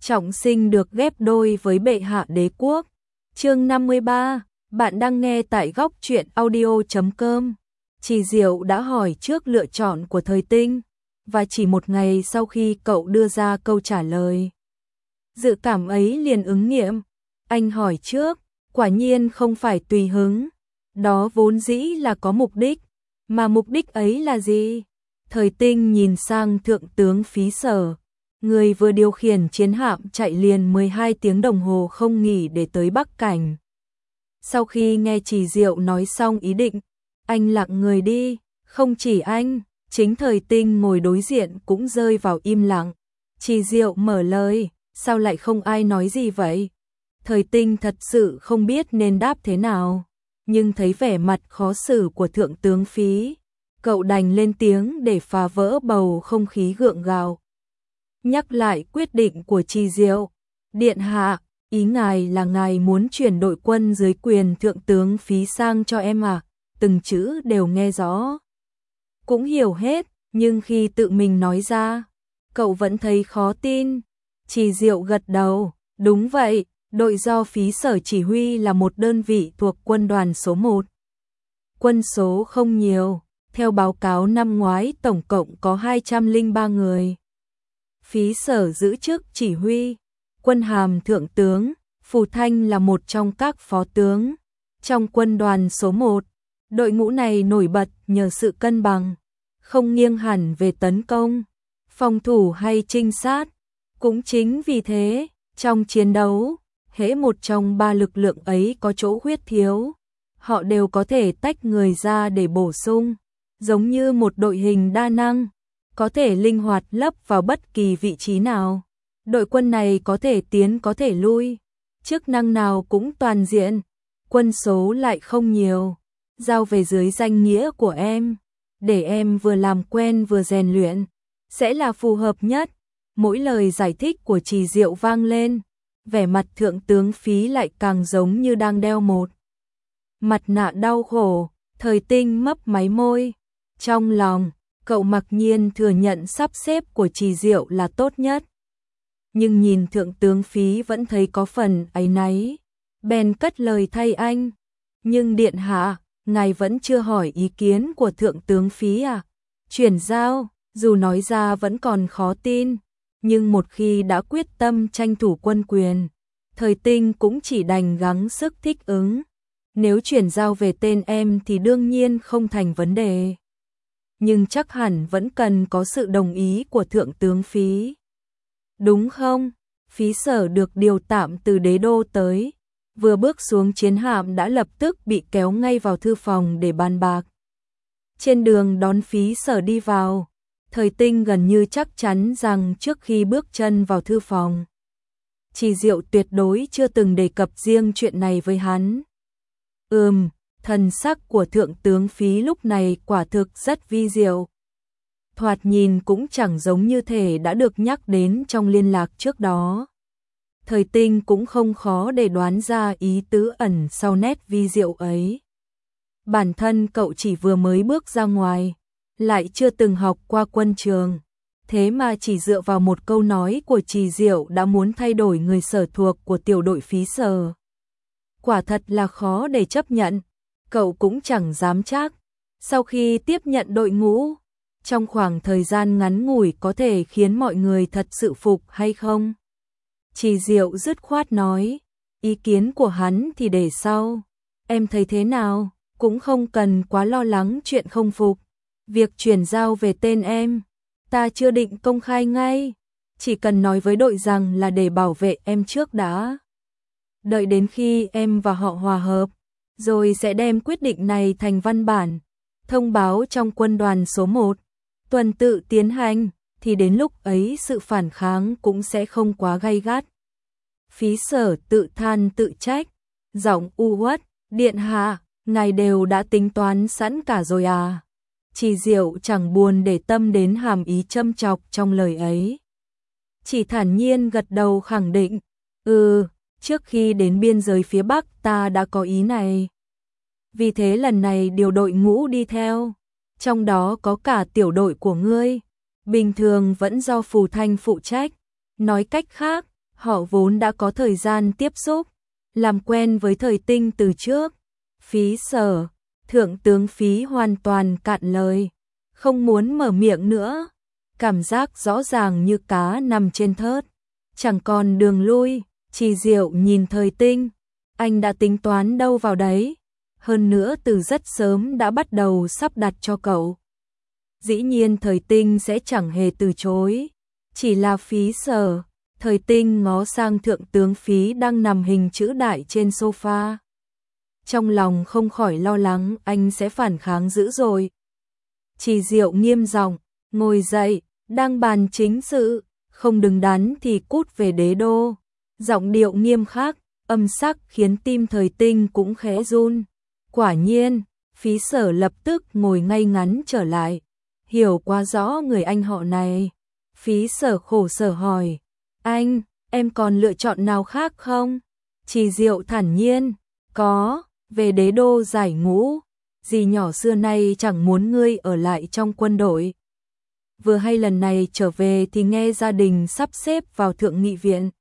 trọng sinh được ghép đôi với bệ hạ đế quốc. Chương 53, bạn đang nghe tại góc truyện audio.com. Trì Diệu đã hỏi trước lựa chọn của Thời Tinh, và chỉ một ngày sau khi cậu đưa ra câu trả lời, dự cảm ấy liền ứng nghiệm. Anh hỏi trước, quả nhiên không phải tùy hứng, đó vốn dĩ là có mục đích, mà mục đích ấy là gì? Thời Tinh nhìn sang Thượng tướng Phí Sở, người vừa điều khiển chiến hạm chạy liền 12 tiếng đồng hồ không nghỉ để tới Bắc Cảnh. Sau khi nghe Trì Diệu nói xong ý định, anh lặng người đi, không chỉ anh, chính Thời Tinh ngồi đối diện cũng rơi vào im lặng. Trì Diệu mở lời, sao lại không ai nói gì vậy? Thời Tinh thật sự không biết nên đáp thế nào, nhưng thấy vẻ mặt khó xử của Thượng tướng Phí, cậu đành lên tiếng để phá vỡ bầu không khí gượng gạo. Nhắc lại quyết định của Trì Diệu, điện hạ, ý ngài là ngài muốn chuyển đội quân dưới quyền Thượng tướng Phí sang cho em à? Từng chữ đều nghe rõ, cũng hiểu hết, nhưng khi tự mình nói ra, cậu vẫn thấy khó tin. Trì Diệu gật đầu, đúng vậy, đội do Phí Sở chỉ huy là một đơn vị thuộc quân đoàn số 1. Quân số không nhiều, theo báo cáo năm ngoái tổng cộng có 203 người. Phí Sở giữ chức chỉ huy, quân hàm thượng tướng, Phù Thanh là một trong các phó tướng. Trong quân đoàn số 1, đội ngũ này nổi bật nhờ sự cân bằng, không nghiêng hẳn về tấn công, phòng thủ hay trinh sát. Cũng chính vì thế, trong chiến đấu, hễ một trong ba lực lượng ấy có chỗ khuyết thiếu, họ đều có thể tách người ra để bổ sung, giống như một đội hình đa năng, có thể linh hoạt lấp vào bất kỳ vị trí nào. Đội quân này có thể tiến có thể lui, chức năng nào cũng toàn diện, quân số lại không nhiều, giao về dưới danh nghĩa của em, để em vừa làm quen vừa rèn luyện, sẽ là phù hợp nhất. Mỗi lời giải thích của Trì Diệu vang lên, vẻ mặt Thượng tướng Phí lại càng giống như đang đeo một mặt nạ đau khổ. Thời Tinh mấp máy môi, trong lòng, cậu mặc nhiên thừa nhận sắp xếp của Trì Diệu là tốt nhất. Nhưng nhìn Thượng tướng Phí vẫn thấy có phần áy náy, bèn cất lời thay anh. Nhưng điện hạ, ngài vẫn chưa hỏi ý kiến của Thượng tướng Phí à? Chuyển giao, dù nói ra vẫn còn khó tin, nhưng một khi đã quyết tâm tranh thủ quân quyền, Thời Tinh cũng chỉ đành gắng sức thích ứng. Nếu chuyển giao về tên em thì đương nhiên không thành vấn đề, nhưng chắc hẳn vẫn cần có sự đồng ý của Thượng tướng Phí. Đúng không? Phí Sở được điều tạm từ đế đô tới, vừa bước xuống chiến hạm đã lập tức bị kéo ngay vào thư phòng để bàn bạc. Trên đường đón Phí Sở đi vào, Thời Tinh gần như chắc chắn rằng trước khi bước chân vào thư phòng, Trì Diệu tuyệt đối chưa từng đề cập riêng chuyện này với hắn. Thần sắc của Thượng tướng Phí lúc này quả thực rất vi diệu. Thoạt nhìn cũng chẳng giống như thể đã được nhắc đến trong liên lạc trước đó. Thời Tinh cũng không khó để đoán ra ý tứ ẩn sau nét vi diệu ấy. Bản thân cậu chỉ vừa mới bước ra ngoài, lại chưa từng học qua quân trường, thế mà chỉ dựa vào một câu nói của Trì Diệu đã muốn thay đổi người sở thuộc của tiểu đội Phí Sở. Quả thật là khó để chấp nhận, cậu cũng chẳng dám chắc, sau khi tiếp nhận đội ngũ, trong khoảng thời gian ngắn ngủi có thể khiến mọi người thật sự phục hay không. Trì Diệu dứt khoát nói, ý kiến của hắn thì để sau, em thấy thế nào, cũng không cần quá lo lắng chuyện không phục. Việc chuyển giao về tên em, ta chưa định công khai ngay, chỉ cần nói với đội rằng là để bảo vệ em trước đã. Đợi đến khi em và họ hòa hợp, rồi sẽ đem quyết định này thành văn bản, thông báo trong quân đoàn số 1, tuần tự tiến hành, thì đến lúc ấy sự phản kháng cũng sẽ không quá gay gắt. Phí Sở tự than tự trách, giọng u uất, điện hạ, ngài đều đã tính toán sẵn cả rồi à? Trì Diệu chẳng buồn để tâm đến hàm ý châm chọc trong lời ấy, chỉ thản nhiên gật đầu khẳng định, trước khi đến biên giới phía Bắc ta đã có ý này. Vì thế lần này điều đội ngũ đi theo, trong đó có cả tiểu đội của ngươi, bình thường vẫn do Phù Thanh phụ trách. Nói cách khác, Họ vốn đã có thời gian tiếp xúc, làm quen với Thời Tinh từ trước. Phí Sở, Thượng tướng Phí hoàn toàn cạn lời, không muốn mở miệng nữa. Cảm giác rõ ràng như cá nằm trên thớt, chẳng còn đường lui. Trì Diệu nhìn Thời Tinh, anh đã tính toán đâu vào đấy, hơn nữa từ rất sớm đã bắt đầu sắp đặt cho cậu. Dĩ nhiên Thời Tinh sẽ chẳng hề từ chối, chỉ là Phí Sở. Thời Tinh ngó sang Thượng tướng Phí đang nằm hình chữ đại trên sofa. Trong lòng không khỏi lo lắng anh sẽ phản kháng dữ rồi. Trì Diệu nghiêm giọng, ngồi dậy, đang bàn chính sự, không đứng đắn thì cút về đế đô. Giọng điệu nghiêm khắc, âm sắc khiến tim Thời Tinh cũng khẽ run. Quả nhiên, Phí Sở lập tức ngồi ngay ngắn trở lại, hiểu quá rõ người anh họ này. Phí Sở khổ sở hỏi, anh, em còn lựa chọn nào khác không? Trì Diệu thản nhiên, có, về đế đô giải ngũ. Dì nhỏ xưa nay chẳng muốn ngươi ở lại trong quân đội. Vừa hay lần này trở về thì nghe gia đình sắp xếp vào thượng nghị viện.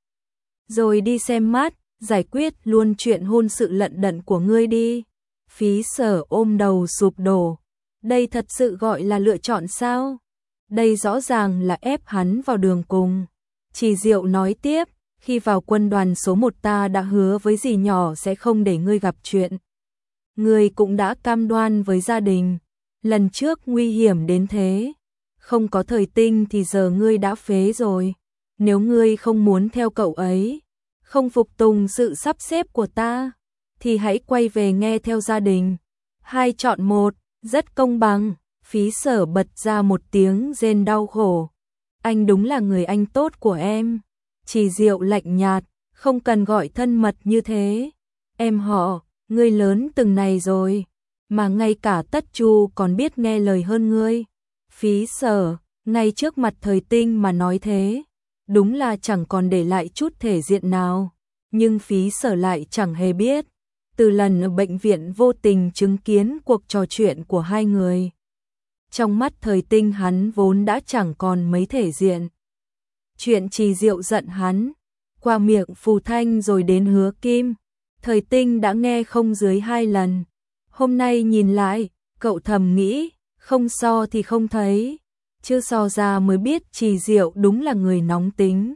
Rồi đi xem mắt, giải quyết luôn chuyện hôn sự lận đận của ngươi đi. Phí Sở ôm đầu sụp đổ. Đây thật sự gọi là lựa chọn sao? Đây rõ ràng là ép hắn vào đường cùng. Trì Diệu nói tiếp, khi vào quân đoàn số 1 ta đã hứa với dì nhỏ sẽ không để ngươi gặp chuyện. Ngươi cũng đã cam đoan với gia đình, lần trước nguy hiểm đến thế. Không có Thời Tinh thì giờ ngươi đã phế rồi. Nếu ngươi không muốn theo cậu ấy, không phục tùng sự sắp xếp của ta, thì hãy quay về nghe theo gia đình. Hai chọn một, rất công bằng. Phí Sở bật ra một tiếng rên đau khổ. Anh đúng là người anh tốt của em. Trì Diệu lạnh nhạt, không cần gọi thân mật như thế. Em họ, ngươi lớn từng này rồi, mà ngay cả Tất Chu còn biết nghe lời hơn ngươi. Phí Sở, ngay trước mặt Thời Tinh mà nói thế, đúng là chẳng còn để lại chút thể diện nào. Nhưng Phí Sở lại chẳng hề biết, từ lần ở bệnh viện vô tình chứng kiến cuộc trò chuyện của hai người. Trong mắt Thời Tinh hắn vốn đã chẳng còn mấy thể diện. Chuyện Trì Diệu giận hắn, qua miệng Phù Thanh rồi đến Hứa Kim, Thời Tinh đã nghe không dưới 2 lần. Hôm nay nhìn lại, cậu thầm nghĩ, không so thì không thấy, chưa so ra mới biết Trì Diệu đúng là người nóng tính.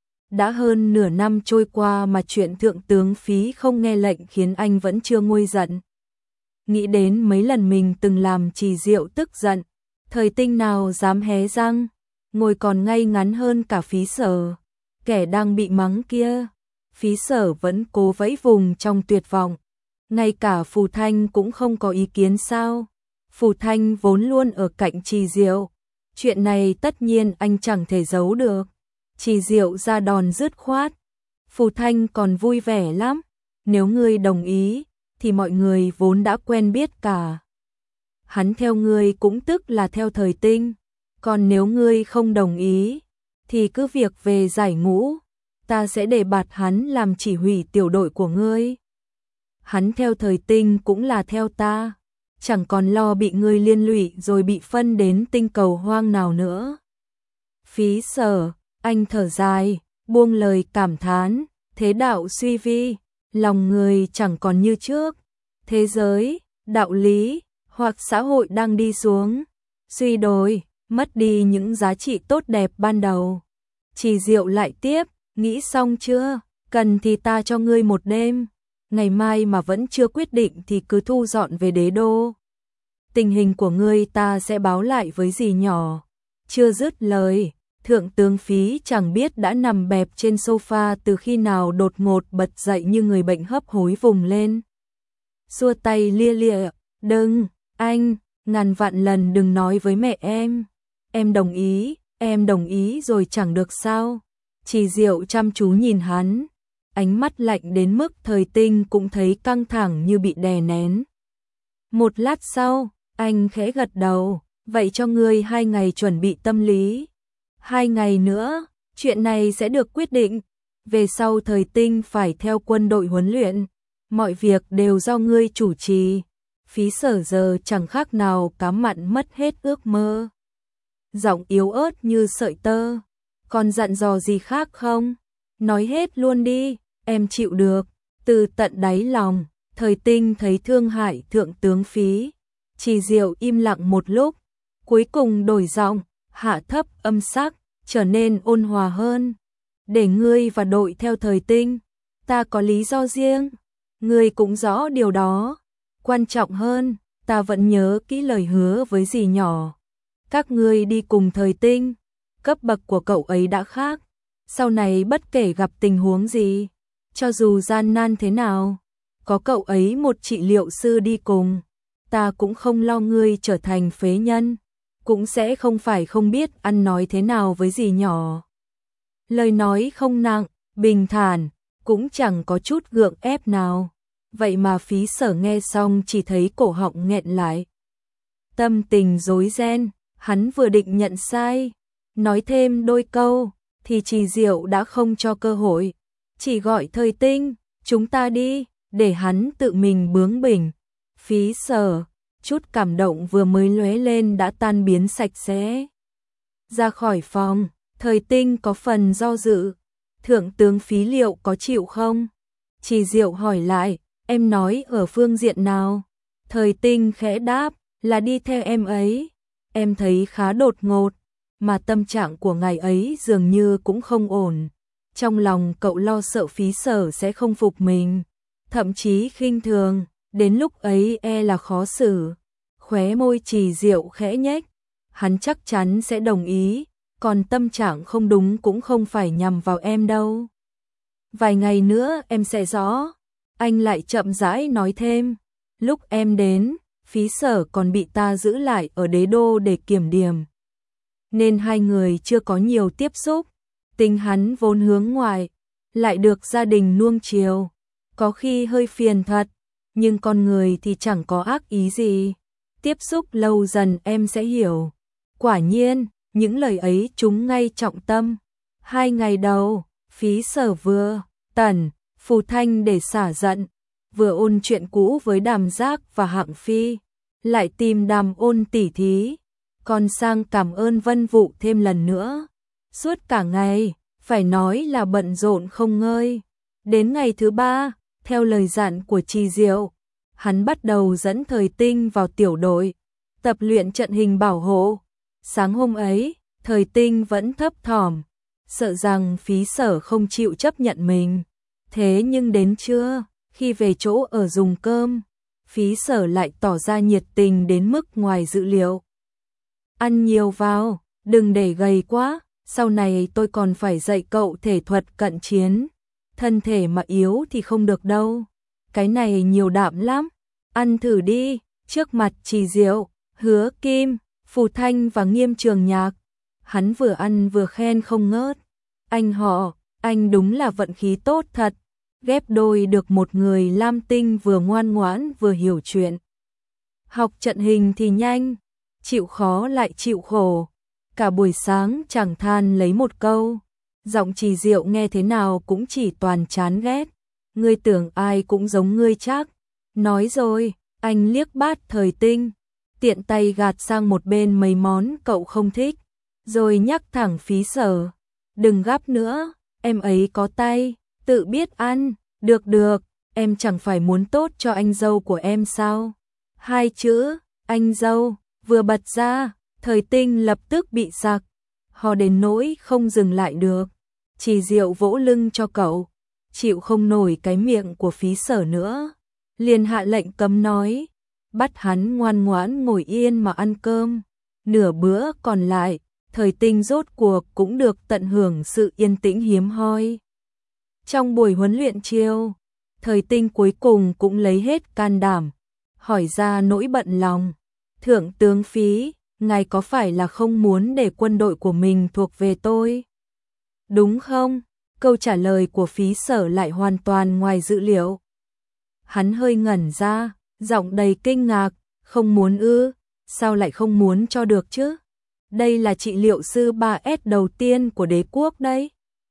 Đã hơn nửa năm trôi qua mà chuyện Thượng tướng Phí không nghe lệnh khiến anh vẫn chưa nguôi giận. Nghĩ đến mấy lần mình từng làm Trì Diệu tức giận, Thời Tinh nào dám hé răng, ngồi còn ngay ngắn hơn cả Phí Sở, kẻ đang bị mắng kia. Phí Sở vẫn cố vẫy vùng trong tuyệt vọng. Ngay cả Phù Thanh cũng không có ý kiến sao? Phù Thanh vốn luôn ở cạnh Trì Diệu, chuyện này tất nhiên anh chẳng thể giấu được. Trì Diệu ra đòn dứt khoát. Phù Thanh còn vui vẻ lắm, nếu ngươi đồng ý thì mọi người vốn đã quen biết cả. Hắn theo ngươi cũng tức là theo Thời Tinh, còn nếu ngươi không đồng ý thì cứ việc về giải ngũ, ta sẽ để bạt hắn làm chỉ huy tiểu đội của ngươi. Hắn theo Thời Tinh cũng là theo ta, chẳng còn lo bị ngươi liên lụy rồi bị phân đến tinh cầu hoang nào nữa. Phí Sở, anh thở dài, buông lời cảm thán, thế đạo suy vi, lòng người chẳng còn như trước, thế giới, đạo lý hoặc xã hội đang đi xuống, suy đồi, mất đi những giá trị tốt đẹp ban đầu. Trì Diệu lại tiếp, nghĩ xong chưa? Cần thì ta cho ngươi một đêm, ngày mai mà vẫn chưa quyết định thì cứ thu dọn về đế đô. Tình hình của ngươi ta sẽ báo lại với dì nhỏ. Chưa dứt lời, Thượng tướng Phí chẳng biết đã nằm bẹp trên sofa từ khi nào đột ngột bật dậy như người bệnh hấp hối vùng lên. Xua tay lia lịa, đừng, anh, ngàn vạn lần đừng nói với mẹ em. Em đồng ý rồi chẳng được sao? Trì Diệu chăm chú nhìn hắn, ánh mắt lạnh đến mức Thời Tinh cũng thấy căng thẳng như bị đè nén. Một lát sau, anh khẽ gật đầu, vậy cho ngươi 2 ngày chuẩn bị tâm lý. 2 ngày nữa, chuyện này sẽ được quyết định. Về sau Thời Tinh phải theo quân đội huấn luyện, mọi việc đều do ngươi chủ trì. Phí Sở giờ chẳng khác nào cá mặn mất hết ước mơ. Giọng yếu ớt như sợi tơ, còn dặn dò gì khác không? Nói hết luôn đi, em chịu được. Từ tận đáy lòng, Thời Tinh thấy thương hại thượng tướng Phí. Trì Diệu im lặng một lúc, cuối cùng đổi giọng, hạ thấp âm sắc, trở nên ôn hòa hơn. Để ngươi và đội theo Thời Tinh, ta có lý do riêng, ngươi cũng rõ điều đó. Quan trọng hơn, ta vẫn nhớ kỹ lời hứa với dì nhỏ. Các ngươi đi cùng Thời Tinh, cấp bậc của cậu ấy đã khác. Sau này bất kể gặp tình huống gì, cho dù gian nan thế nào, có cậu ấy một trị liệu sư đi cùng, ta cũng không lo ngươi trở thành phế nhân, cũng sẽ không phải không biết ăn nói thế nào với dì nhỏ. Lời nói không nặng, bình thản, cũng chẳng có chút gượng ép nào. Vậy mà Phí Sở nghe xong chỉ thấy cổ họng nghẹn lại. Tâm tình rối ren, hắn vừa định nhận sai, nói thêm đôi câu, thì Trì Diệu đã không cho cơ hội. Chỉ gọi Thời Tinh, chúng ta đi, để hắn tự mình bướng bỉnh. Phí Sở, chút cảm động vừa mới lóe lên đã tan biến sạch sẽ. Ra khỏi phòng, Thời Tinh có phần do dự. Thượng tướng Phí liệu có chịu không? Trì Diệu hỏi lại, em nói ở phương diện nào? Thời Tinh khẽ đáp, là đi theo em ấy. Em thấy khá đột ngột, mà tâm trạng của ngài ấy dường như cũng không ổn. Trong lòng cậu lo sợ Phí Sở sẽ không phục mình, thậm chí khinh thường, đến lúc ấy e là khó xử. Khóe môi Trì Diệu khẽ nhếch, hắn chắc chắn sẽ đồng ý, còn tâm trạng không đúng cũng không phải nhằm vào em đâu. Vài ngày nữa em sẽ rõ. Anh lại chậm rãi nói thêm, lúc em đến, Phí Sở còn bị ta giữ lại ở đế đô để kiểm điểm, nên hai người chưa có nhiều tiếp xúc. Tính hắn vốn hướng ngoại, lại được gia đình nuông chiều, có khi hơi phiền thật, nhưng con người thì chẳng có ác ý gì. Tiếp xúc lâu dần em sẽ hiểu. Quả nhiên, những lời ấy trúng ngay trọng tâm. 2 ngày đầu, Phí Sở vừa tẩn Phù Thanh để xả giận, vừa ôn chuyện cũ với Đàm Giác và Hạng Phi, lại tìm Đàm Ôn tỉ thí, còn sang cảm ơn Vân Vụ thêm lần nữa. Suốt cả ngày, phải nói là bận rộn không ngơi. Đến ngày thứ 3, theo lời dặn của Trì Diệu, hắn bắt đầu dẫn Thời Tinh vào tiểu đội, tập luyện trận hình bảo hộ. Sáng hôm ấy, Thời Tinh vẫn thấp thỏm, sợ rằng Phí Sở không chịu chấp nhận mình. Thế nhưng đến trưa, khi về chỗ ở dùng cơm, Phí Sở lại tỏ ra nhiệt tình đến mức ngoài dự liệu. Ăn nhiều vào, đừng để gầy quá, sau này tôi còn phải dạy cậu thể thuật cận chiến. Thân thể mà yếu thì không được đâu. Cái này nhiều đạm lắm, ăn thử đi. Trước mặt Trì Diệu, Hứa Kim, Phù Thanh và Nghiêm Trường Nhạc, hắn vừa ăn vừa khen không ngớt. Anh họ, anh đúng là vận khí tốt thật, ghép đôi được một người lam tinh vừa ngoan ngoãn vừa hiểu chuyện. Học trận hình thì nhanh, chịu khó lại chịu khổ. Cả buổi sáng chẳng than lấy một câu. Giọng Trì Diệu nghe thế nào cũng chỉ toàn chán ghét. Ngươi tưởng ai cũng giống ngươi chắc. Nói rồi, anh liếc bát Thời Tinh, tiện tay gạt sang một bên mấy món cậu không thích, rồi nhắc thẳng Phí Sở, đừng gắp nữa, em ấy có tay, tự biết ăn. Được, em chẳng phải muốn tốt cho anh dâu của em sao? 2 chữ, anh dâu, vừa bật ra, Thời Tinh lập tức bị sặc, ho đến nỗi không dừng lại được. Trì Diệu vỗ lưng cho cậu, chịu không nổi cái miệng của Phí Sở nữa, liền hạ lệnh cấm nói, bắt hắn ngoan ngoãn ngồi yên mà ăn cơm. Nửa bữa còn lại, Thời Tinh rốt cuộc cũng được tận hưởng sự yên tĩnh hiếm hoi. Trong buổi huấn luyện chiều, Thời Tinh cuối cùng cũng lấy hết can đảm, hỏi ra nỗi bận lòng. Thượng tướng Phí, ngài có phải là không muốn để quân đội của mình thuộc về tôi? Đúng không? Câu trả lời của Phí Sở lại hoàn toàn ngoài dự liệu. Hắn hơi ngẩn ra, giọng đầy kinh ngạc, không muốn ư, sao lại không muốn cho được chứ? Đây là trị liệu sư 3S đầu tiên của đế quốc đấy.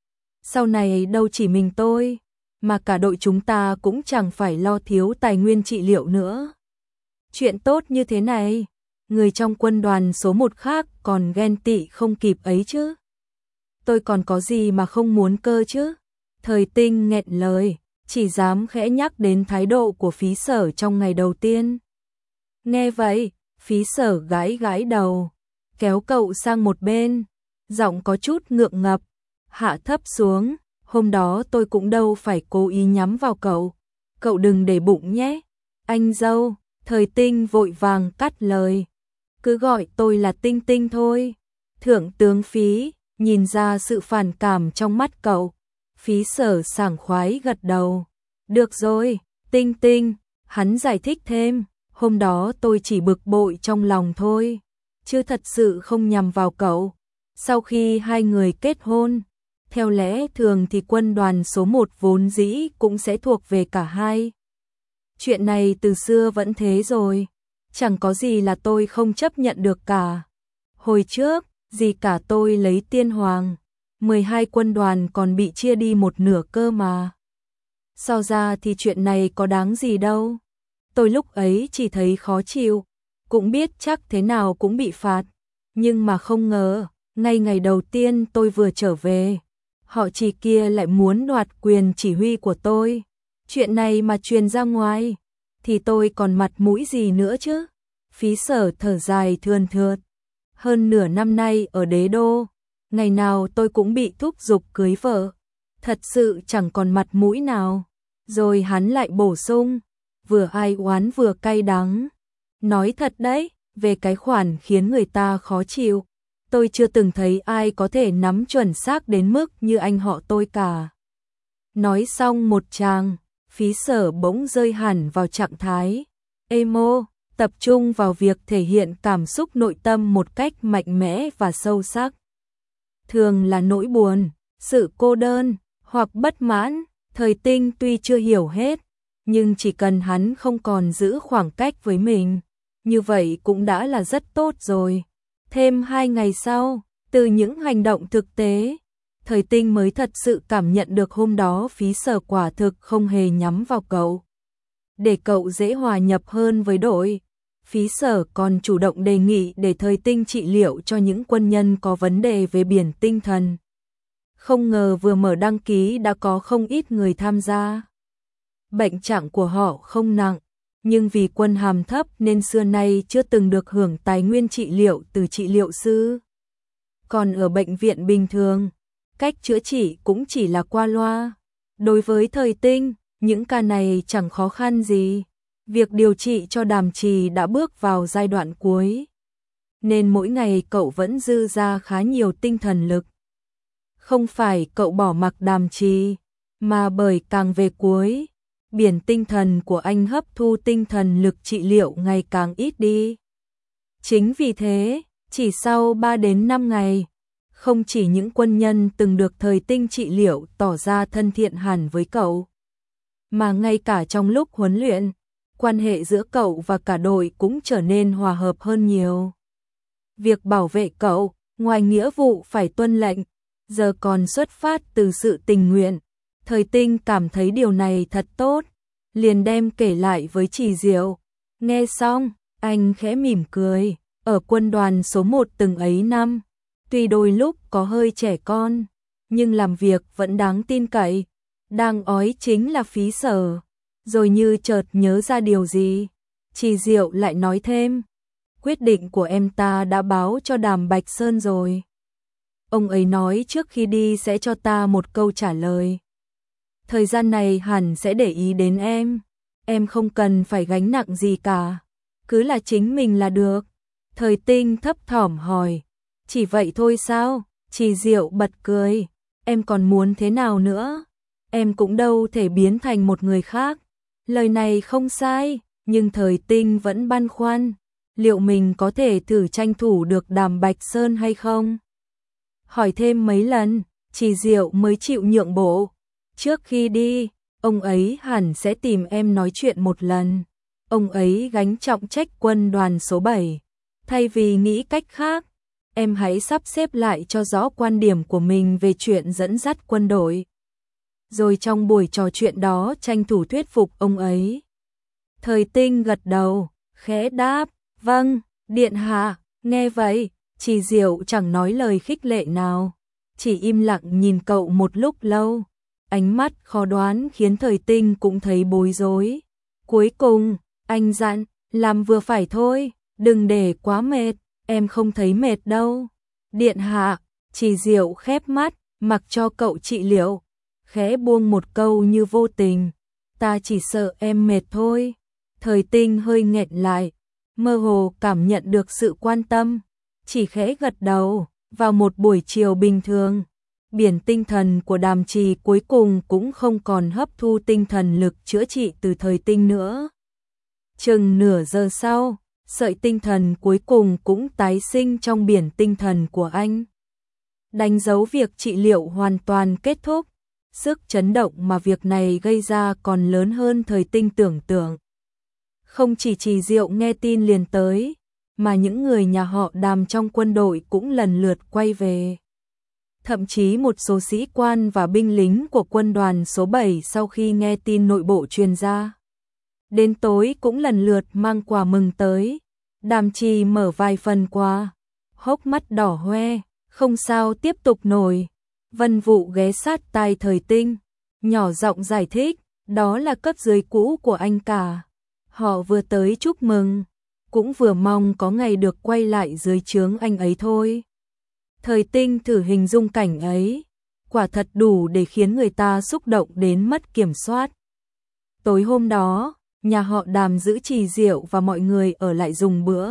Sau này đâu chỉ mình tôi, mà cả đội chúng ta cũng chẳng phải lo thiếu tài nguyên trị liệu nữa. Chuyện tốt như thế này, người trong quân đoàn số 1 khác còn ghen tị không kịp ấy chứ. Tôi còn có gì mà không muốn cơ chứ? Thời Tinh nghẹn lời, chỉ dám khẽ nhắc đến thái độ của Phí Sở trong ngày đầu tiên. Nghe vậy, Phí Sở gãi gãi đầu, kéo cậu sang một bên, giọng có chút ngượng ngập, hạ thấp xuống, hôm đó tôi cũng đâu phải cố ý nhắm vào cậu. Cậu đừng để bụng nhé. Anh dâu, Thời Tinh vội vàng cắt lời. Cứ gọi tôi là Tinh Tinh thôi. Thượng tướng Phí, nhìn ra sự phản cảm trong mắt cậu. Phí Sở sảng khoái gật đầu. Được rồi, Tinh Tinh, hắn giải thích thêm. Hôm đó tôi chỉ bực bội trong lòng thôi, chứ thật sự không nhằm vào cậu. Sau khi hai người kết hôn, theo lẽ thường thì quân đoàn số 1 vốn dĩ cũng sẽ thuộc về cả hai. Chuyện này từ xưa vẫn thế rồi, chẳng có gì là tôi không chấp nhận được cả. Hồi trước, gì cả tôi lấy tiên hoàng, 12 quân đoàn còn bị chia đi một nửa cơ mà. So ra thì chuyện này có đáng gì đâu. Tôi lúc ấy chỉ thấy khó chịu, cũng biết chắc thế nào cũng bị phạt, nhưng mà không ngờ, ngay ngày đầu tiên tôi vừa trở về, họ chỉ kia lại muốn đoạt quyền chỉ huy của tôi. Chuyện này mà truyền ra ngoài, thì tôi còn mặt mũi gì nữa chứ? Phí Sở thở dài thườn thượt. Hơn nửa năm nay ở đế đô, ngày nào tôi cũng bị thúc giục cưới vợ, thật sự chẳng còn mặt mũi nào. Rồi hắn lại bổ sung, vừa ai oán vừa cay đắng. Nói thật đấy, về cái khoản khiến người ta khó chịu, tôi chưa từng thấy ai có thể nắm chuẩn xác đến mức như anh họ tôi cả. Nói xong một tràng, Phí Sở bỗng rơi hẳn vào trạng thái emo, tập trung vào việc thể hiện cảm xúc nội tâm một cách mạnh mẽ và sâu sắc. Thường là nỗi buồn, sự cô đơn, hoặc bất mãn, Thời Tinh tuy chưa hiểu hết, nhưng chỉ cần hắn không còn giữ khoảng cách với mình, như vậy cũng đã là rất tốt rồi. Thêm 2 ngày sau, từ những hành động thực tế, Thời Tinh mới thật sự cảm nhận được hôm đó Phí Sở quả thực không hề nhắm vào cậu. Để cậu dễ hòa nhập hơn với đội, Phí Sở còn chủ động đề nghị để Thời Tinh trị liệu cho những quân nhân có vấn đề về biển tinh thần. Không ngờ vừa mở đăng ký đã có không ít người tham gia. Bệnh trạng của họ không nặng, nhưng vì quân hàm thấp nên xưa nay chưa từng được hưởng tài nguyên trị liệu từ trị liệu sư. Còn ở bệnh viện bình thường, cách chữa trị cũng chỉ là qua loa. Đối với Thời Tinh, những ca này chẳng khó khăn gì. Việc điều trị cho Đàm Trì đã bước vào giai đoạn cuối, nên mỗi ngày cậu vẫn dư ra khá nhiều tinh thần lực. Không phải cậu bỏ mặc Đàm Trì, mà bởi càng về cuối, biển tinh thần của anh hấp thu tinh thần lực trị liệu ngày càng ít đi. Chính vì thế, chỉ sau 3 đến 5 ngày, không chỉ những quân nhân từng được Thời Tinh trị liệu tỏ ra thân thiện hẳn với cậu, mà ngay cả trong lúc huấn luyện, quan hệ giữa cậu và cả đội cũng trở nên hòa hợp hơn nhiều. Việc bảo vệ cậu, ngoài nghĩa vụ phải tuân lệnh, giờ còn xuất phát từ sự tình nguyện. Thời Tinh cảm thấy điều này thật tốt, liền đem kể lại với Trì Diệu. Nghe xong, anh khẽ mỉm cười, ở quân đoàn số 1 từng ấy năm, tuy đôi lúc có hơi trẻ con, nhưng làm việc vẫn đáng tin cậy. Đang ói chính là Phí Sở. Rồi như chợt nhớ ra điều gì, Trì Diệu lại nói thêm, quyết định của em ta đã báo cho Đàm Bạch Sơn rồi. Ông ấy nói trước khi đi sẽ cho ta một câu trả lời. Thời gian này hẳn sẽ để ý đến em không cần phải gánh nặng gì cả, cứ là chính mình là được. Thời Tinh thấp thỏm hỏi, chỉ vậy thôi sao? Trì Diệu bật cười, em còn muốn thế nào nữa? Em cũng đâu thể biến thành một người khác. Lời này không sai, nhưng Thời Tinh vẫn băn khoăn, liệu mình có thể thử tranh thủ được Đàm Bạch Sơn hay không? Hỏi thêm mấy lần, Trì Diệu mới chịu nhượng bộ. Trước khi đi, ông ấy hẳn sẽ tìm em nói chuyện một lần. Ông ấy gánh trọng trách quân đoàn số 7. Thay vì nghĩ cách khác, em hãy sắp xếp lại cho rõ quan điểm của mình về chuyện dẫn dắt quân đội. Rồi trong buổi trò chuyện đó tranh thủ thuyết phục ông ấy. Thời Tinh gật đầu, khẽ đáp, vâng, điện hạ. Nghe vậy, Trì Diệu chẳng nói lời khích lệ nào, chỉ im lặng nhìn cậu một lúc lâu. ánh mắt khó đoán khiến Thời Tinh cũng thấy bối rối. Cuối cùng, anh dặn, làm vừa phải thôi, đừng để quá mệt, em không thấy mệt đâu. Điện hạ, Trì Diệu khép mắt, mặc cho cậu trị liệu, khẽ buông một câu như vô tình, ta chỉ sợ em mệt thôi. Thời Tinh hơi nghẹn lại, mơ hồ cảm nhận được sự quan tâm, chỉ khẽ gật đầu. Vào một buổi chiều bình thường, biển tinh thần của Đàm Trì cuối cùng cũng không còn hấp thu tinh thần lực chữa trị từ Thời Tinh nữa. Chừng nửa giờ sau, sợi tinh thần cuối cùng cũng tái sinh trong biển tinh thần của anh. Đánh dấu việc trị liệu hoàn toàn kết thúc, sức chấn động mà việc này gây ra còn lớn hơn Thời Tinh tưởng tượng. Không chỉ Trì Diệu nghe tin liền tới, mà những người nhà họ Đàm trong quân đội cũng lần lượt quay về. Thậm chí một số sĩ quan và binh lính của quân đoàn số 7 sau khi nghe tin nội bộ truyền ra, đến tối cũng lần lượt mang quà mừng tới. Đàm Trì mở vài phần quà, hốc mắt đỏ hoe, không sao tiếp tục nổi. Vân Vũ ghé sát tai Thời Tinh, nhỏ giọng giải thích, đó là cấp dưới cũ của anh cả. Họ vừa tới chúc mừng, cũng vừa mong có ngày được quay lại dưới trướng anh ấy thôi. Thời Tinh thử hình dung cảnh ấy, quả thật đủ để khiến người ta xúc động đến mất kiểm soát. Tối hôm đó, nhà họ Đàm giữ Trì Diệu và mọi người ở lại dùng bữa.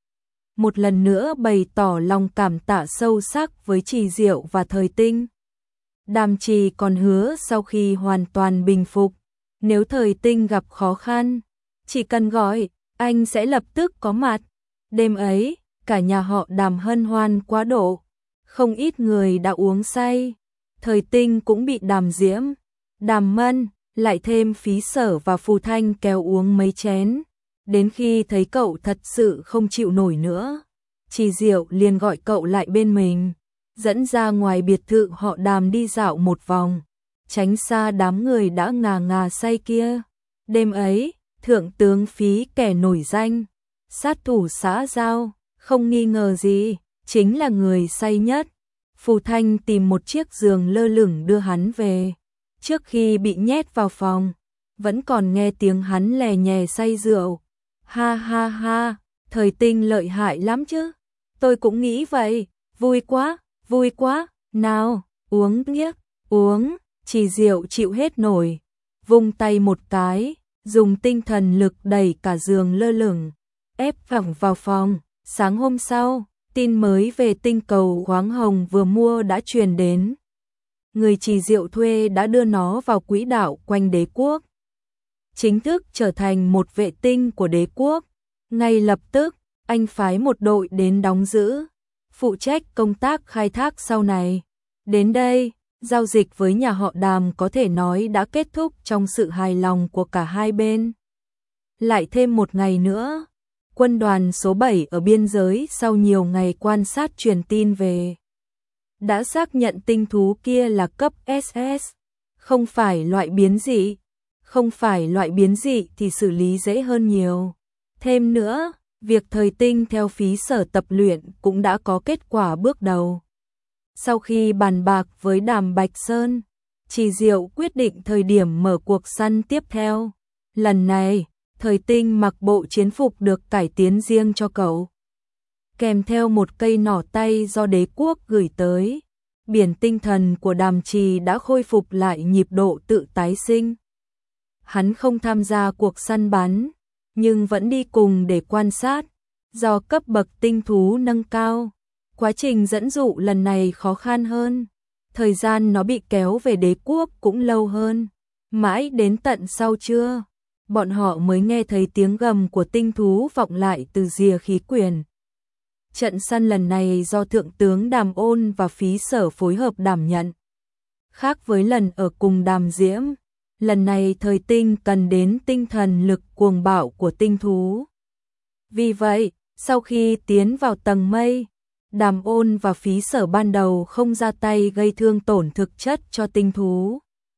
Một lần nữa bày tỏ lòng cảm tạ sâu sắc với Trì Diệu và Thời Tinh. Đàm Trì còn hứa sau khi hoàn toàn bình phục, nếu Thời Tinh gặp khó khăn, chỉ cần gọi, anh sẽ lập tức có mặt. Đêm ấy, cả nhà họ Đàm hân hoan quá độ, không ít người đã uống say. Thời Tinh cũng bị Đàm Diễm, Đàm Mân, lại thêm Phí Sở và Phù Thanh kéo uống mấy chén. Đến khi thấy cậu thật sự không chịu nổi nữa, Trì Diệu liền gọi cậu lại bên mình, dẫn ra ngoài biệt thự họ Đàm đi dạo một vòng, tránh xa đám người đã ngà ngà say kia. Đêm ấy, Thượng tướng Phí kẻ nổi danh, sát thủ xã giao, không nghi ngờ gì, chính là người say nhất. Phù Thanh tìm một chiếc giường lơ lửng đưa hắn về. Trước khi bị nhét vào phòng, vẫn còn nghe tiếng hắn lè nhè say rượu. Ha ha ha, Thời Tinh lợi hại lắm chứ. Tôi cũng nghĩ vậy, vui quá, nào, uống nghiếc, uống. Trì Diệu chịu hết nổi, vung tay một cái, dùng tinh thần lực đẩy cả giường lơ lửng, ép thẳng vào phòng. Sáng hôm sau, tin mới về tinh cầu khoáng hồng vừa mua đã truyền đến. Người Trì Diệu thuê đã đưa nó vào quỹ đạo quanh đế quốc, chính thức trở thành một vệ tinh của đế quốc. Ngay lập tức, anh phái một đội đến đóng giữ, phụ trách công tác khai thác sau này. Đến đây, giao dịch với nhà họ Đàm có thể nói đã kết thúc trong sự hài lòng của cả hai bên. Lại thêm một ngày nữa, quân đoàn số 7 ở biên giới sau nhiều ngày quan sát truyền tin về, đã xác nhận tinh thú kia là cấp SS, không phải loại biến dị. Không phải loại biến dị thì xử lý dễ hơn nhiều. Thêm nữa, việc Thời Tinh theo Phí Sở tập luyện cũng đã có kết quả bước đầu. Sau khi bàn bạc với Đàm Bạch Sơn, Trì Diệu quyết định thời điểm mở cuộc săn tiếp theo. Lần này, Thời Tinh mặc bộ chiến phục được cải tiến riêng cho cậu, kèm theo một cây nỏ tay do đế quốc gửi tới. Biển tinh thần của Đàm Trì đã khôi phục lại nhịp độ tự tái sinh. Hắn không tham gia cuộc săn bắn, nhưng vẫn đi cùng để quan sát. Do cấp bậc tinh thú nâng cao, quá trình dẫn dụ lần này khó khăn hơn. Thời gian nó bị kéo về đế quốc cũng lâu hơn. Mãi đến tận sau trưa, bọn họ mới nghe thấy tiếng gầm của tinh thú vọng lại từ rìa khí quyển. Trận săn lần này do Thượng tướng Đàm Ôn và Phí Sở phối hợp đảm nhận. Khác với lần ở cùng Đàm Diễm, lần này Thời Tinh cần đến tinh thần lực cuồng bạo của tinh thú. Vì vậy, sau khi tiến vào tầng mây, Đàm Ôn và Phí Sở ban đầu không ra tay gây thương tổn thực chất cho tinh thú,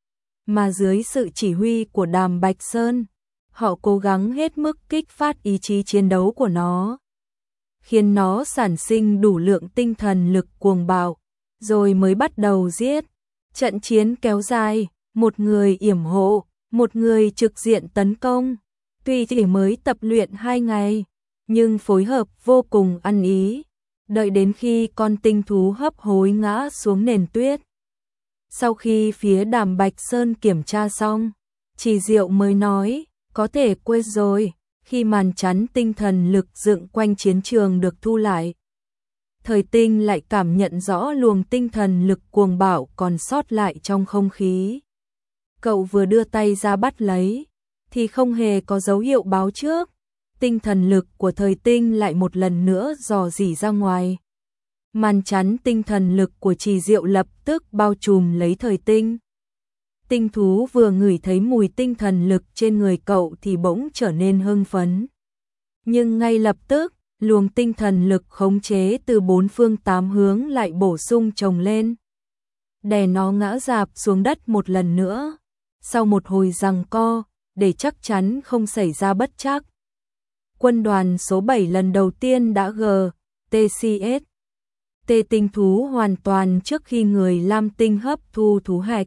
mà dưới sự chỉ huy của Đàm Bạch Sơn, họ cố gắng hết mức kích phát ý chí chiến đấu của nó, khiến nó sản sinh đủ lượng tinh thần lực cuồng bạo, rồi mới bắt đầu giết. Trận chiến kéo dài, một người yểm hộ, một người trực diện tấn công. Tuy chỉ mới tập luyện 2 ngày, nhưng phối hợp vô cùng ăn ý. Đợi đến khi con tinh thú hấp hối ngã xuống nền tuyết. Sau khi phía Đàm Bạch Sơn kiểm tra xong, Trì Diệu mới nói, có thể quên rồi, khi màn chắn tinh thần lực dựng quanh chiến trường được thu lại. Thời Tinh lại cảm nhận rõ luồng tinh thần lực cuồng bạo còn sót lại trong không khí. Cậu vừa đưa tay ra bắt lấy, thì không hề có dấu hiệu báo trước. Tinh thần lực của Thời Tinh lại một lần nữa dò dỉ ra ngoài. Màn chắn tinh thần lực của Trì Diệu lập tức bao trùm lấy Thời Tinh. Tinh thú vừa ngửi thấy mùi tinh thần lực trên người cậu thì bỗng trở nên hưng phấn. Nhưng ngay lập tức, luồng tinh thần lực khống chế từ 4 phương 8 hướng lại bổ sung chồng lên. Đè nó ngã rạp xuống đất một lần nữa. Sau một hồi giằng co, để chắc chắn không xảy ra bất trắc. Quân đoàn số 7 lần đầu tiên đã GTCS. Tinh thú hoàn toàn trước khi người Lam Tinh hấp thu thú hạch.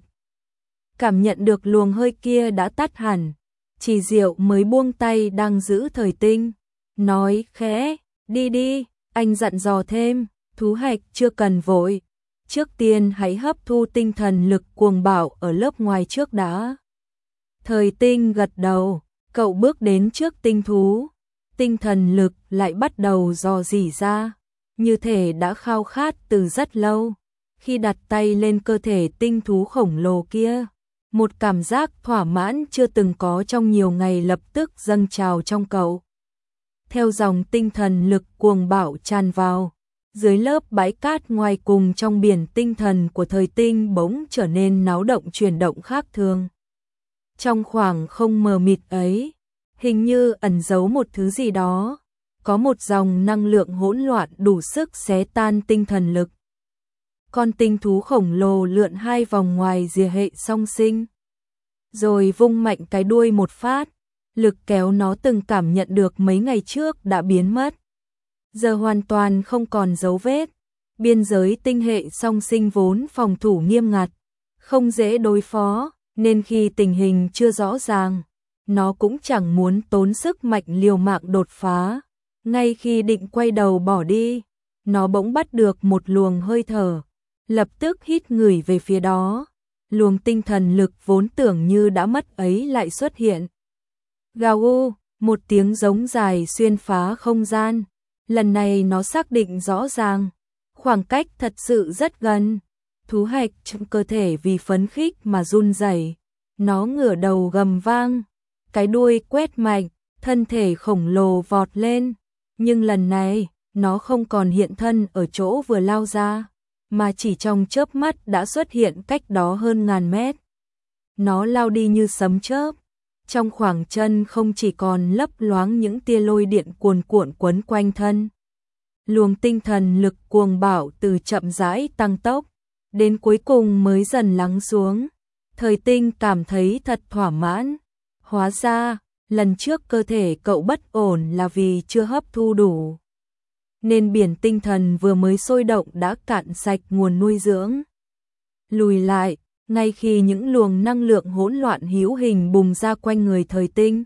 Cảm nhận được luồng hơi kia đã tắt hẳn, Trì Diệu mới buông tay đang giữ Thời Tinh, nói khẽ, đi đi, anh dặn dò thêm, thú hạch chưa cần vội, trước tiên hãy hấp thu tinh thần lực cuồng bạo ở lớp ngoài trước đã. Thời Tinh gật đầu, cậu bước đến trước tinh thú, tinh thần lực lại bắt đầu dò dỉ ra, như thể đã khao khát từ rất lâu. Khi đặt tay lên cơ thể tinh thú khổng lồ kia, một cảm giác thỏa mãn chưa từng có trong nhiều ngày lập tức dâng trào trong cậu. Theo dòng tinh thần lực cuồng bạo tràn vào, dưới lớp bãi cát ngoài cùng trong biển tinh thần của Thời Tinh bỗng trở nên náo động chuyển động khác thường. Trong khoảng không mờ mịt ấy, hình như ẩn giấu một thứ gì đó, có một dòng năng lượng hỗn loạn đủ sức xé tan tinh thần lực. Con tinh thú khổng lồ lượn 2 vòng ngoài rìa hệ song sinh, rồi vung mạnh cái đuôi một phát, lực kéo nó từng cảm nhận được mấy ngày trước đã biến mất. Giờ hoàn toàn không còn dấu vết. Biên giới tinh hệ song sinh vốn phòng thủ nghiêm ngặt, không dễ đối phó, nên khi tình hình chưa rõ ràng, nó cũng chẳng muốn tốn sức mạnh liều mạng đột phá. Ngay khi định quay đầu bỏ đi, nó bỗng bắt được một luồng hơi thở, lập tức hít ngửi về phía đó. Luồng tinh thần lực vốn tưởng như đã mất ấy lại xuất hiện. Gào u, một tiếng giống dài xuyên phá không gian. Lần này nó xác định rõ ràng, khoảng cách thật sự rất gần. Thú hạch trong cơ thể vì phấn khích mà run rẩy. Nó ngửa đầu gầm vang, cái đuôi quét mạnh, thân thể khổng lồ vọt lên. Nhưng lần này, nó không còn hiện thân ở chỗ vừa lao ra, mà chỉ trong chớp mắt đã xuất hiện cách đó hơn ngàn mét. Nó lao đi như sấm chớp, trong khoảng chân không chỉ còn lấp loáng những tia lôi điện cuồn cuộn quấn quanh thân. Luồng tinh thần lực cuồng bạo từ chậm rãi tăng tốc, đến cuối cùng mới dần lắng xuống. Thời Tinh cảm thấy thật thỏa mãn. Hóa ra, lần trước cơ thể cậu bất ổn là vì chưa hấp thu đủ, nên biển tinh thần vừa mới sôi động đã cạn sạch nguồn nuôi dưỡng. Lùi lại, ngay khi những luồng năng lượng hỗn loạn hữu hình bùng ra quanh người Thời Tinh,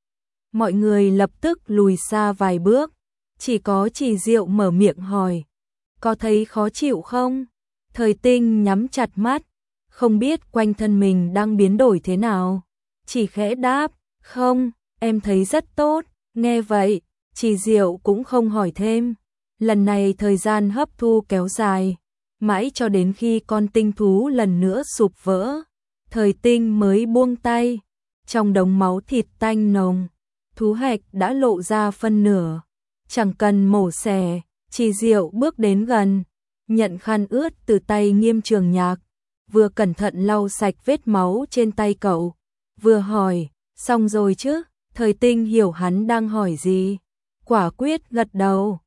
mọi người lập tức lùi xa vài bước. Chỉ có Trì Diệu mở miệng hỏi, có thấy khó chịu không? Thời Tinh nhắm chặt mắt, không biết quanh thân mình đang biến đổi thế nào, chỉ khẽ đáp, không, em thấy rất tốt. Nghe vậy, Trì Diệu cũng không hỏi thêm. Lần này thời gian hấp thu kéo dài, mãi cho đến khi con tinh thú lần nữa sụp vỡ, Thời Tinh mới buông tay. Trong đống máu thịt tanh nồng, thú hạch đã lộ ra phân nửa. Chẳng cần mổ xẻ, Trì Diệu bước đến gần, nhận khăn ướt từ tay Nghiêm Trường Nhạc, vừa cẩn thận lau sạch vết máu trên tay cậu, vừa hỏi, xong rồi chứ? Thời Tinh hiểu hắn đang hỏi gì, quả quyết gật đầu,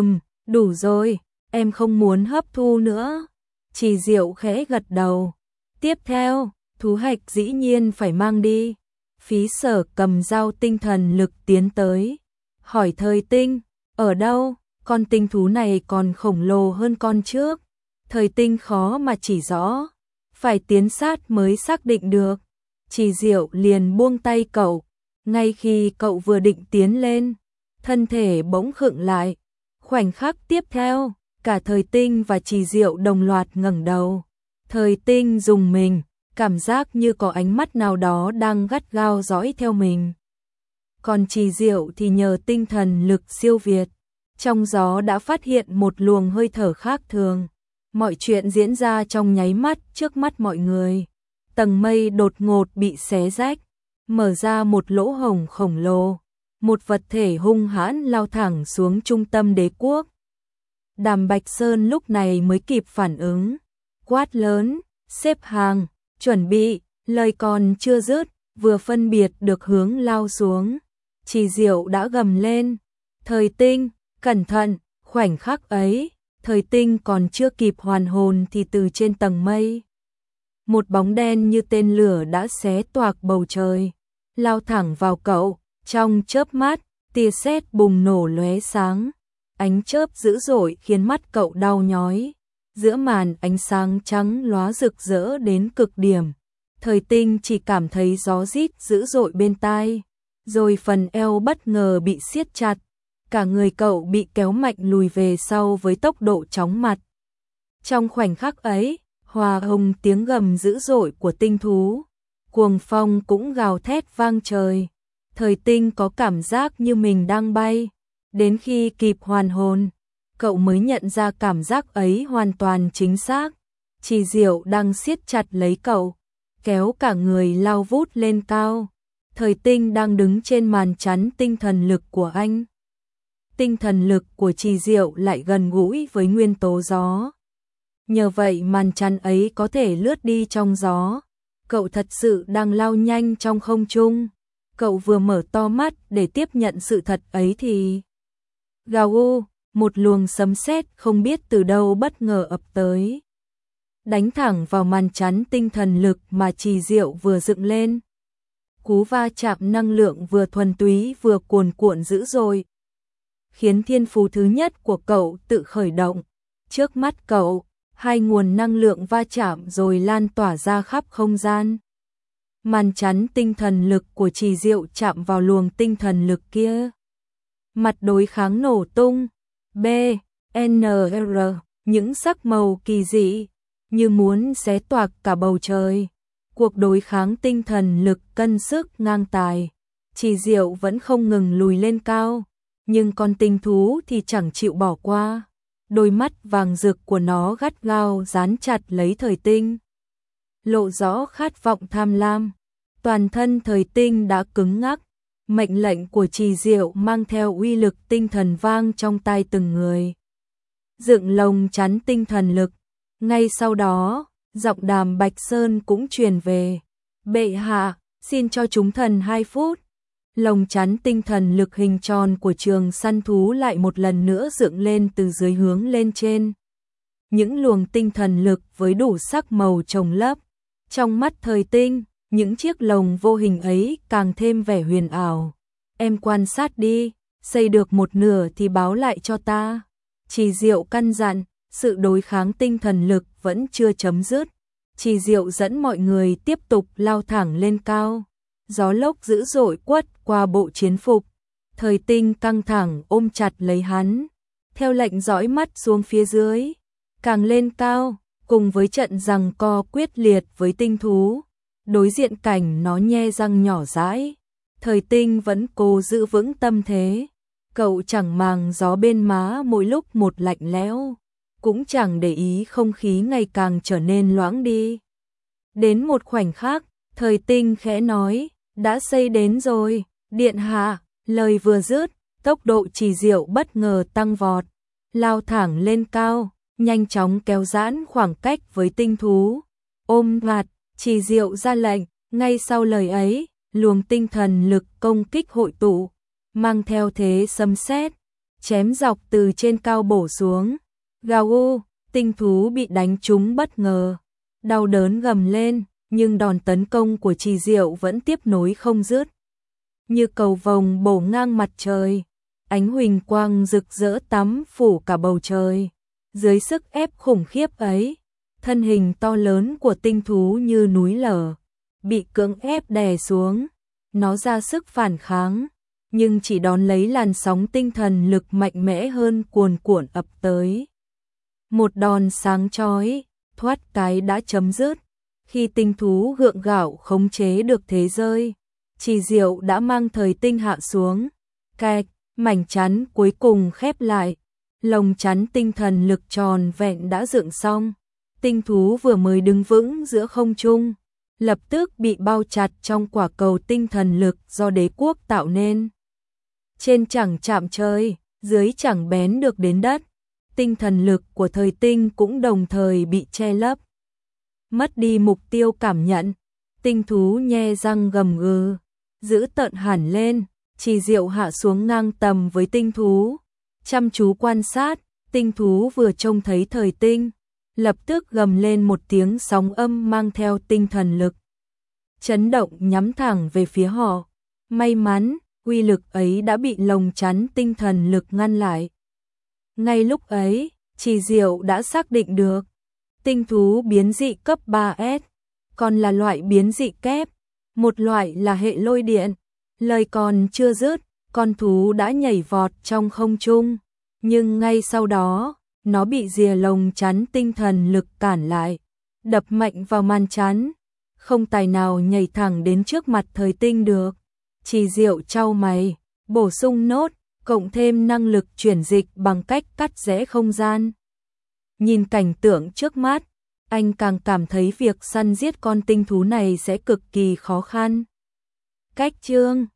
đủ rồi, em không muốn hấp thu nữa. Trì Diệu khẽ gật đầu. Tiếp theo, thú hạch dĩ nhiên phải mang đi. Phí Sở cầm dao tinh thần lực tiến tới, hỏi Thời Tinh, ở đâu? Con tinh thú này còn khổng lồ hơn con trước. Thời Tinh khó mà chỉ rõ. phải tiến sát mới xác định được. Trì Diệu liền buông tay cậu, ngay khi cậu vừa định tiến lên, thân thể bỗng khựng lại. Khoảnh khắc tiếp theo, cả Thời Tinh và Trì Diệu đồng loạt ngẩng đầu. Thời Tinh rùng mình, cảm giác như có ánh mắt nào đó đang gắt gao dõi theo mình. Còn Trì Diệu thì nhờ tinh thần lực siêu việt, trong gió đã phát hiện một luồng hơi thở khác thường. Mọi chuyện diễn ra trong nháy mắt trước mắt mọi người. Tầng mây đột ngột bị xé rách, mở ra một lỗ hổng khổng lồ. Một vật thể hung hãn lao thẳng xuống trung tâm đế quốc. Đàm Bạch Sơn lúc này mới kịp phản ứng, quát lớn, xếp hàng, chuẩn bị, lời còn chưa dứt, vừa phân biệt được hướng lao xuống. Trì Diệu đã gầm lên, Thời Tinh, cẩn thận. Khoảnh khắc ấy, Thời Tinh còn chưa kịp hoàn hồn thì từ trên tầng mây, một bóng đen như tên lửa đã xé toạc bầu trời, lao thẳng vào cậu. Trong chớp mắt, tia sét bùng nổ lóe sáng, ánh chớp dữ dội khiến mắt cậu đau nhói. Giữa màn ánh sáng trắng lóa rực rỡ đến cực điểm, Thời Tinh chỉ cảm thấy gió rít dữ dội bên tai, rồi phần eo bất ngờ bị siết chặt, cả người cậu bị kéo mạnh lùi về sau với tốc độ chóng mặt. Trong khoảnh khắc ấy, hòa hồng tiếng gầm dữ dội của tinh thú, cuồng phong cũng gào thét vang trời. Thời Tinh có cảm giác như mình đang bay, đến khi kịp hoàn hồn, cậu mới nhận ra cảm giác ấy hoàn toàn chính xác. Trì Diệu đang siết chặt lấy cậu, kéo cả người lao vút lên cao. Thời Tinh đang đứng trên màn chắn tinh thần lực của anh. Tinh thần lực của Trì Diệu lại gần gũi với nguyên tố gió. Nhờ vậy màn chắn ấy có thể lướt đi trong gió. Cậu thật sự đang lao nhanh trong không trung. Cậu vừa mở to mắt để tiếp nhận sự thật ấy thì gào u, một luồng sấm sét không biết từ đâu bất ngờ ập tới, đánh thẳng vào màn chắn tinh thần lực mà Trì Diệu vừa dựng lên. Cú va chạm năng lượng vừa thuần túy vừa cuồn cuộn dữ dội, khiến thiên phú thứ nhất của cậu tự khởi động. Trước mắt cậu, hai nguồn năng lượng va chạm rồi lan tỏa ra khắp không gian. Màn chắn tinh thần lực của Trì Diệu chạm vào luồng tinh thần lực kia. Mặt đối kháng nổ tung. B, N, R, những sắc màu kỳ dị, như muốn xé toạc cả bầu trời. Cuộc đối kháng tinh thần lực cân sức ngang tài. Trì Diệu vẫn không ngừng lùi lên cao, nhưng con tinh thú thì chẳng chịu bỏ qua. Đôi mắt vàng rực của nó gắt gao dán chặt lấy Thời Tinh, lộ rõ khát vọng tham lam. Toàn thân Thời Tinh đã cứng ngắc, mệnh lệnh của Trì Diệu mang theo uy lực tinh thần vang trong tai từng người. Dựng lồng chắn tinh thần lực. Ngay sau đó, giọng Đàm Bạch Sơn cũng truyền về. Bệ hạ, xin cho chúng thần 2 phút. Lồng chắn tinh thần lực hình tròn của trường săn thú lại một lần nữa dựng lên từ dưới hướng lên trên. Những luồng tinh thần lực với đủ sắc màu chồng lấp. Trong mắt Thời Tinh, những chiếc lồng vô hình ấy càng thêm vẻ huyền ảo. Em quan sát đi, xây được một nửa thì báo lại cho ta. Trì Diệu căn dặn, sự đối kháng tinh thần lực vẫn chưa chấm dứt. Trì Diệu dẫn mọi người tiếp tục lao thẳng lên cao. Gió lốc dữ dội quất qua bộ chiến phục. Thời Tinh căng thẳng ôm chặt lấy hắn, theo lệnh dõi mắt xuống phía dưới. Càng lên cao, cùng với trận giằng co quyết liệt với tinh thú, đối diện cảnh nó nhe răng nhỏ dãi, Thời Tinh vẫn cố giữ vững tâm thế. Cậu chẳng màng gió bên má mỗi lúc một lạnh lẽo, cũng chẳng để ý không khí ngày càng trở nên loãng đi. Đến một khoảnh khắc, Thời Tinh khẽ nói, đã xây đến rồi, điện hạ. Lời vừa dứt, tốc độ Trì Diệu bất ngờ tăng vọt, lao thẳng lên cao, nhanh chóng kéo giãn khoảng cách với tinh thú. Ôm vạt, Trì Diệu ra lệnh. Ngay sau lời ấy, luồng tinh thần lực công kích hội tụ, mang theo thế sấm sét, chém dọc từ trên cao bổ xuống. Gào u, tinh thú bị đánh trúng bất ngờ, đau đớn gầm lên, nhưng đòn tấn công của Trì Diệu vẫn tiếp nối không dứt. Như cầu vồng bổ ngang mặt trời, ánh huỳnh quang rực rỡ tắm phủ cả bầu trời. Dưới sức ép khủng khiếp ấy, thân hình to lớn của tinh thú như núi lở, bị cưỡng ép đè xuống, nó ra sức phản kháng, nhưng chỉ đón lấy làn sóng tinh thần lực mạnh mẽ hơn cuồn cuộn ập tới. Một đòn sáng chói, thoát cái đã chấm dứt, khi tinh thú gượng gạo khống chế được thế rơi, Trì Diệu đã mang thời tinh hạ xuống, kẹt, mảnh chắn cuối cùng khép lại, lồng chắn tinh thần lực tròn vẹn đã dựng xong, tinh thú vừa mới đứng vững giữa không trung, lập tức bị bao chặt trong quả cầu tinh thần lực do đế quốc tạo nên. Trên chẳng chạm trời, dưới chẳng bén được đến đất, tinh thần lực của thời tinh cũng đồng thời bị che lấp. Mất đi mục tiêu cảm nhận, tinh thú nhe răng gầm gừ, giữ tợn hẳn lên, Trì Diệu hạ xuống ngang tầm với tinh thú, chăm chú quan sát, tinh thú vừa trông thấy thời tinh, lập tức gầm lên một tiếng sóng âm mang theo tinh thần lực. Chấn động nhắm thẳng về phía họ, may mắn, uy lực ấy đã bị lồng chắn tinh thần lực ngăn lại. Ngay lúc ấy, Trì Diệu đã xác định được, tinh thú biến dị cấp 3S, còn là loại biến dị kép, một loại là hệ lôi điện. Lời còn chưa dứt, con thú đã nhảy vọt trong không trung, nhưng ngay sau đó, nó bị rìa lồng chắn tinh thần lực cản lại, đập mạnh vào màn chắn, không tài nào nhảy thẳng đến trước mặt thời tinh được. Trì Diệu chau mày, bổ sung nốt, cộng thêm năng lực chuyển dịch bằng cách cắt rẽ không gian. Nhìn cảnh tượng trước mắt, anh càng cảm thấy việc săn giết con tinh thú này sẽ cực kỳ khó khăn. Cách chương